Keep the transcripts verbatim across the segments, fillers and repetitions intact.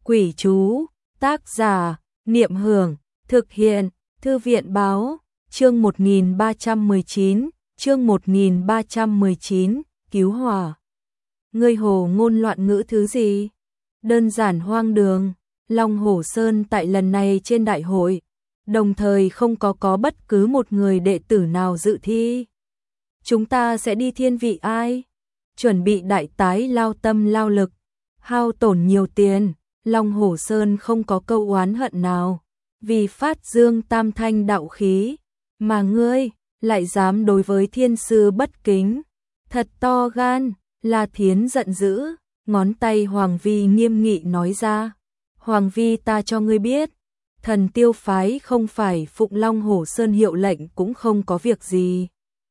Quỷ chú, tác giả, Niệm Hưởng, thực hiện, Thư viện Báo, chương một nghìn ba trăm mười chín, chương một nghìn ba trăm mười chín, cứu hỏa. Ngươi hồ ngôn loạn ngữ thứ gì? Đơn giản hoang đường, Long Hổ Sơn tại lần này trên đại hội, đồng thời không có có bất cứ một người đệ tử nào dự thi. Chúng ta sẽ đi thiên vị ai? Chuẩn bị đại tái lao tâm lao lực, hao tổn nhiều tiền. Long Hổ Sơn không có câu oán hận nào, vì phát dương tam thanh đạo khí, mà ngươi lại dám đối với thiên sư bất kính, thật to gan. La Thiến giận dữ, ngón tay Hoàng Vi nghiêm nghị nói ra, Hoàng Vi, ta cho ngươi biết, Thần Tiêu phái không phải phụng Long Hổ Sơn hiệu lệnh cũng không có việc gì.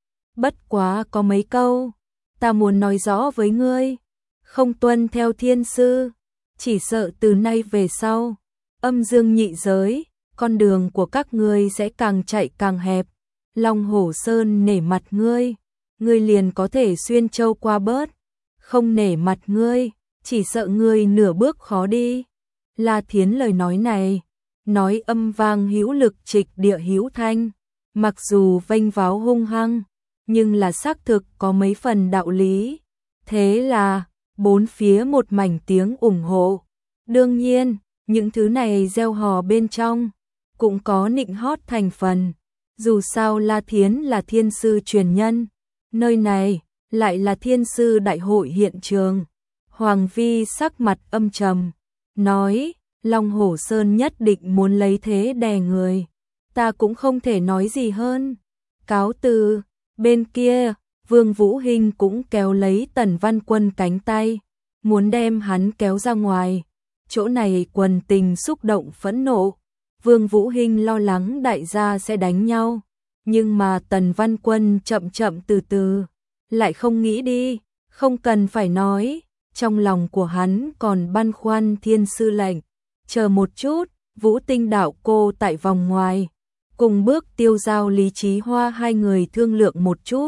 Bất quá có mấy câu, ta muốn nói rõ với ngươi, không tuân theo thiên sư, chỉ sợ từ nay về sau, âm dương nhị giới, con đường của các ngươi sẽ càng chạy càng hẹp. Long Hổ Sơn nể mặt ngươi, ngươi liền có thể xuyên châu qua bớt, không nể mặt ngươi, chỉ sợ ngươi nửa bước khó đi. La Thiến lời nói này, nói âm vang hữu lực trịch địa hữu thanh, mặc dù vênh váo hung hăng, nhưng là xác thực có mấy phần đạo lý. Thế là bốn phía một mảnh tiếng ủng hộ. Đương nhiên, những thứ này gieo hò bên trong cũng có nịnh hót thành phần. Dù sao La Thiến là thiên sư truyền nhân, nơi này lại là thiên sư đại hội hiện trường. Hoàng Vi sắc mặt âm trầm, nói, Long Hổ Sơn nhất định muốn lấy thế đè người, ta cũng không thể nói gì hơn. Cáo từ. Bên kia, Vương Vũ Hinh cũng kéo lấy Tần Văn Quân cánh tay, muốn đem hắn kéo ra ngoài. Chỗ này quần tình xúc động phẫn nộ, Vương Vũ Hinh lo lắng đại gia sẽ đánh nhau, nhưng mà Tần Văn Quân chậm chậm từ từ, lại không nghĩ đi, không cần phải nói, trong lòng của hắn còn băn khoăn thiên sư lệnh. Chờ một chút, Vũ Tinh đạo cô tại vòng ngoài, cùng bước Tiêu Giao Lý Chí Hoa hai người thương lượng một chút,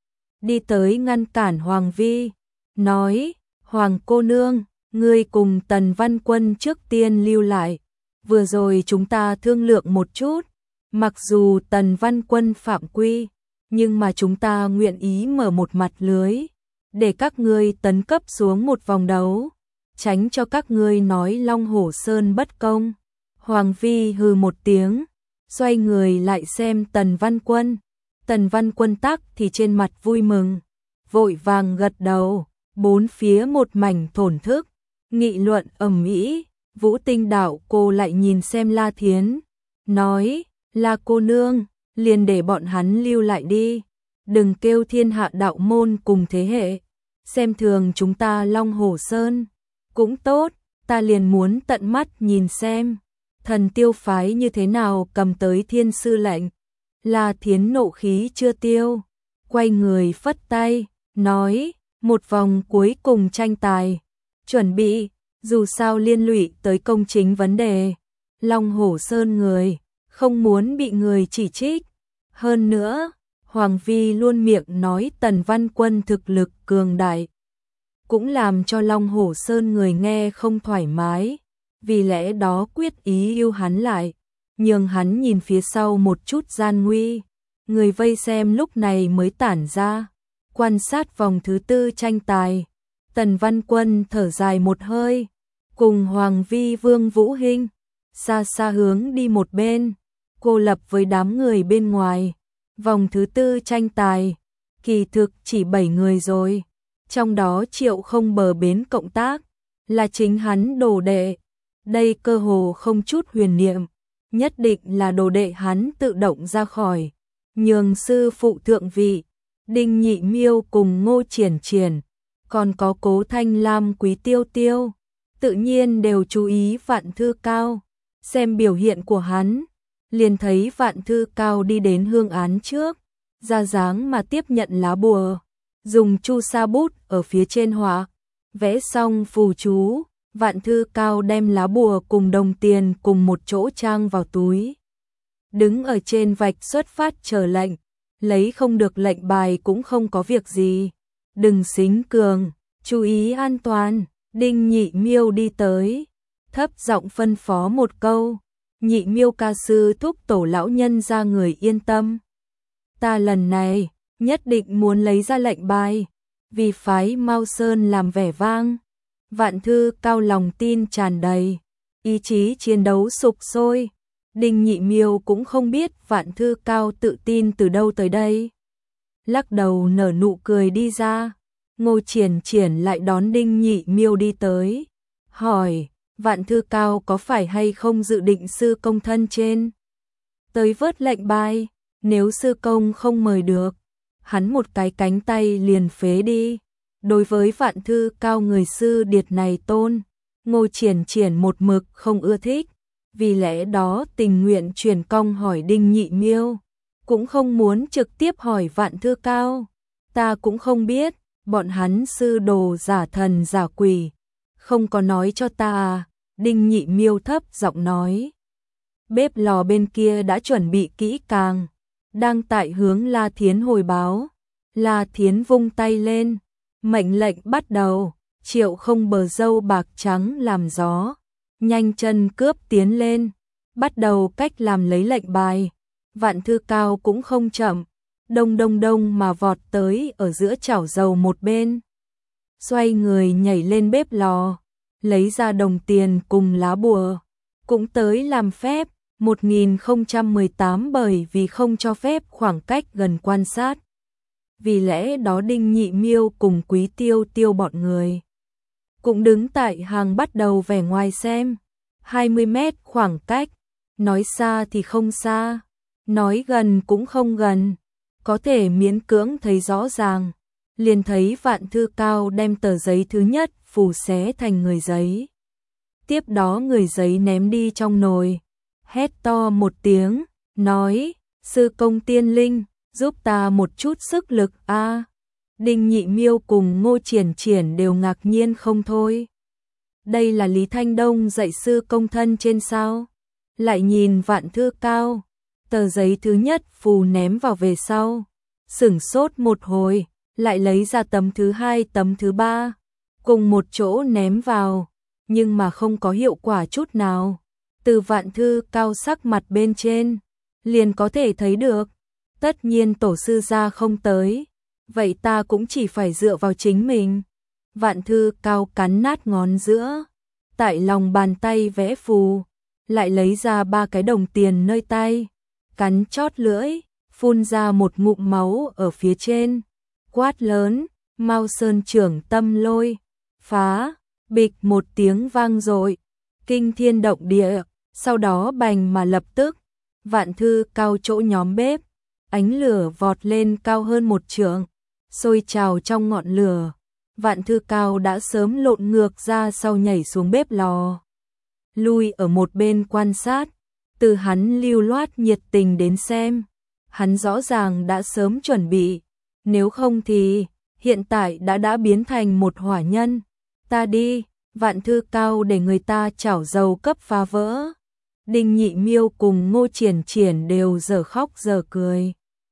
đi tới ngăn cản Hoàng Vi, nói, Hoàng cô nương, ngươi cùng Tần Văn Quân trước tiên lưu lại, vừa rồi chúng ta thương lượng một chút, mặc dù Tần Văn Quân phạm quy, nhưng mà chúng ta nguyện ý mở một mặt lưới, để các ngươi tấn cấp xuống một vòng đấu, tránh cho các ngươi nói Long Hổ Sơn bất công. Hoàng Vi hừ một tiếng, xoay người lại xem Tần Văn Quân. Tần Văn Quân tắc thì trên mặt vui mừng, vội vàng gật đầu, bốn phía một mảnh thổn thức, nghị luận ầm ĩ. Vũ Tinh đạo cô lại nhìn xem La Thiến, nói, La cô nương, liền để bọn hắn lưu lại đi, đừng kêu thiên hạ đạo môn cùng thế hệ xem thường chúng ta Long Hổ Sơn. Cũng tốt, ta liền muốn tận mắt nhìn xem Thần Tiêu phái như thế nào cầm tới thiên sư lệnh. La Thiến nộ khí chưa tiêu, quay người phất tay, nói, một vòng cuối cùng tranh tài, chuẩn bị, dù sao liên lụy tới công chính vấn đề. Long Hổ Sơn người, không muốn bị người chỉ trích. Hơn nữa, Hoàng Vi luôn miệng nói Tần Văn Quân thực lực cường đại, cũng làm cho Long Hổ Sơn người nghe không thoải mái, vì lẽ đó quyết ý yêu hắn lại, nhường hắn nhìn phía sau một chút gian nguy. Người vây xem lúc này mới tản ra, quan sát vòng thứ tư tranh tài. Tần Văn Quân thở dài một hơi, cùng Hoàng Vi Vương Vũ Hinh xa xa hướng đi một bên, cô lập với đám người bên ngoài. Vòng thứ tư tranh tài, kỳ thực chỉ bảy người rồi, trong đó Triệu Không bờ bến cộng tác, là chính hắn đồ đệ. Đây cơ hồ không chút huyền niệm, nhất định là đồ đệ hắn tự động ra khỏi, nhường sư phụ thượng vị. Đinh Nhị Miêu cùng Ngô Triển Triển, còn có Cố Thanh Lam Quý Tiêu Tiêu, tự nhiên đều chú ý Vạn Thư Cao. Xem biểu hiện của hắn, liền thấy Vạn Thư Cao đi đến hương án trước, ra dáng mà tiếp nhận lá bùa, dùng chu sa bút ở phía trên họa, vẽ xong phù chú. Vạn Thư Cao đem lá bùa cùng đồng tiền cùng một chỗ trang vào túi, đứng ở trên vạch xuất phát chờ lệnh, lấy không được lệnh bài cũng không có việc gì, đừng xính cường, chú ý an toàn. Đinh Nhị Miêu đi tới, thấp giọng phân phó một câu, Nhị Miêu ca sư thúc tổ lão nhân ra người yên tâm. Ta lần này nhất định muốn lấy ra lệnh bài, vì phái Mao Sơn làm vẻ vang. Vạn Thư Cao lòng tin tràn đầy, ý chí chiến đấu sục sôi. Đinh Nhị Miêu cũng không biết Vạn Thư Cao tự tin từ đâu tới đây. Lắc đầu nở nụ cười đi ra, Ngô Triển Triển lại đón Đinh Nhị Miêu đi tới, hỏi, Vạn Thư Cao có phải hay không dự định sư công thân trên tới vớt lệnh bài, nếu sư công không mời được, hắn một cái cánh tay liền phế đi. Đối với Vạn Thư Cao người sư điệt này tôn, Ngô Triển Triển một mực không ưa thích, vì lẽ đó tình nguyện truyền cong hỏi Đinh Nhị Miêu, cũng không muốn trực tiếp hỏi Vạn Thư Cao. Ta cũng không biết, bọn hắn sư đồ giả thần giả quỷ, không có nói cho ta à, Đinh Nhị Miêu thấp giọng nói. Bếp lò bên kia đã chuẩn bị kỹ càng, đang tại hướng La Thiến hồi báo. La Thiến vung tay lên, mệnh lệnh bắt đầu, Triệu Không bờ râu bạc trắng làm gió, nhanh chân cướp tiến lên, bắt đầu cách làm lấy lệnh bài. Vạn Thư Cao cũng không chậm, đông đông đông mà vọt tới ở giữa chảo dầu một bên. Xoay người nhảy lên bếp lò, lấy ra đồng tiền cùng lá bùa, cũng tới làm phép. một nghìn không trăm mười tám bởi vì không cho phép khoảng cách gần quan sát. Vì lẽ đó Đinh Nhị Miêu cùng Quý Tiêu Tiêu bọn người cũng đứng tại hàng bắt đầu vẻ ngoài xem. hai mươi mét khoảng cách, nói xa thì không xa, nói gần cũng không gần, có thể miễn cưỡng thấy rõ ràng. Liền thấy Vạn Thư Cao đem tờ giấy thứ nhất phù xé thành người giấy. Tiếp đó người giấy ném đi trong nồi, hét to một tiếng, nói, sư công tiên linh, giúp ta một chút sức lực a. À. Đinh Nhị Miêu cùng Ngô Triển Triển đều ngạc nhiên không thôi. Đây là Lý Thanh Đông dạy sư công thân trên sao? Lại nhìn Vạn Thư Cao, tờ giấy thứ nhất phù ném vào về sau, sửng sốt một hồi, lại lấy ra tấm thứ hai tấm thứ ba, cùng một chỗ ném vào, nhưng mà không có hiệu quả chút nào. Từ Vạn Thư Cao sắc mặt bên trên, liền có thể thấy được, tất nhiên tổ sư gia không tới, vậy ta cũng chỉ phải dựa vào chính mình. Vạn Thư Cao cắn nát ngón giữa, tại lòng bàn tay vẽ phù, lại lấy ra ba cái đồng tiền nơi tay, cắn chót lưỡi, phun ra một ngụm máu ở phía trên, quát lớn, Mao Sơn trưởng tâm lôi, phá, bịch một tiếng vang dội, kinh thiên động địa. Sau đó bành mà lập tức, Vạn Thư Cao chỗ nhóm bếp, ánh lửa vọt lên cao hơn một trượng, sôi trào trong ngọn lửa. Vạn Thư Cao đã sớm lộn ngược ra sau nhảy xuống bếp lò, lui ở một bên quan sát. Từ hắn lưu loát nhiệt tình đến xem, hắn rõ ràng đã sớm chuẩn bị, nếu không thì hiện tại đã đã biến thành một hỏa nhân. Ta đi, Vạn Thư Cao để người ta chảo dầu cấp phá vỡ. Đinh Nhị Miêu cùng Ngô Triển Triển đều giờ khóc giờ cười.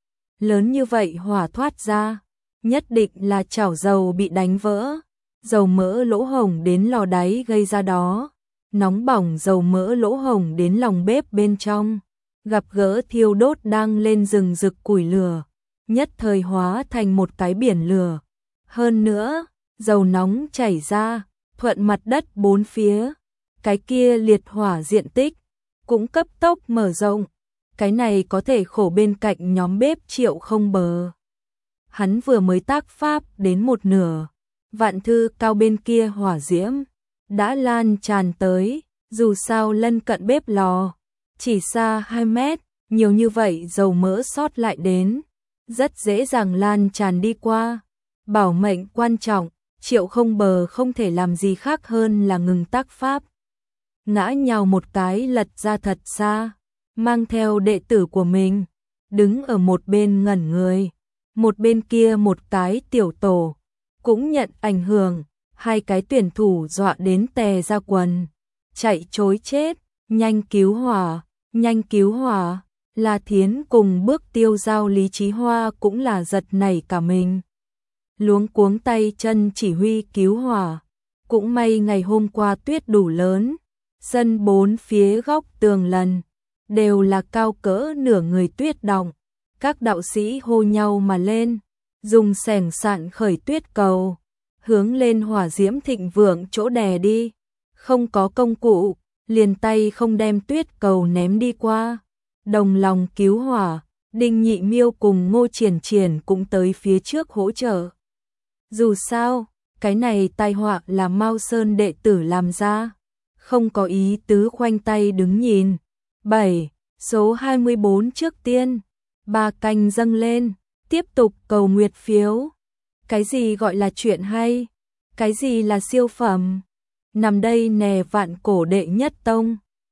Lớn như vậy hỏa thoát ra, nhất định là chảo dầu bị đánh vỡ, dầu mỡ lỗ hổng đến lò đáy gây ra đó, nóng bỏng dầu mỡ lỗ hổng đến lòng bếp bên trong, gặp gỡ thiêu đốt đang lên rừng rực củi lửa, nhất thời hóa thành một cái biển lửa. Hơn nữa, dầu nóng chảy ra, thuận mặt đất bốn phía, cái kia liệt hỏa diện tích cũng cấp tốc mở rộng. Cái này có thể khổ bên cạnh nhóm bếp Triệu Không bờ. Hắn vừa mới tác pháp đến một nửa, Vạn Thư Cao bên kia hỏa diễm đã lan tràn tới, dù sao lân cận bếp lò, chỉ xa hai mét, nhiều như vậy dầu mỡ sót lại đến, rất dễ dàng lan tràn đi qua. Bảo mệnh quan trọng, Triệu Không bờ không thể làm gì khác hơn là ngừng tác pháp. Ngã nhào một cái lật ra thật xa, mang theo đệ tử của mình, đứng ở một bên ngẩn người. Một bên kia một cái tiểu tổ, cũng nhận ảnh hưởng, hai cái tuyển thủ dọa đến tè ra quần, chạy trối chết, nhanh cứu hỏa, nhanh cứu hỏa. La Thiến cùng Bước Tiêu Giao Lý Chí Hoa cũng là giật nảy cả mình, luống cuống tay chân chỉ huy cứu hỏa. Cũng may ngày hôm qua tuyết đủ lớn, Sân bốn phía góc tường lần đều là cao cỡ nửa người tuyết đọng. Các đạo sĩ hô nhau mà lên, dùng xẻng sạn khởi tuyết cầu, hướng lên hỏa diễm thịnh vượng chỗ đè đi. Không có công cụ, liền tay không đem tuyết cầu ném đi qua. Đồng lòng cứu hỏa, Đinh Nhị Miêu cùng Ngô Triển Triển cũng tới phía trước hỗ trợ. Dù sao, cái này tai họa là Mao Sơn đệ tử làm ra, không có ý tứ khoanh tay đứng nhìn. bảy. Số hai mươi bốn trước tiên, ba canh dâng lên, tiếp tục cầu nguyệt phiếu. Cái gì gọi là chuyện hay? Cái gì là siêu phẩm? Nằm đây nè vạn cổ đệ nhất tông.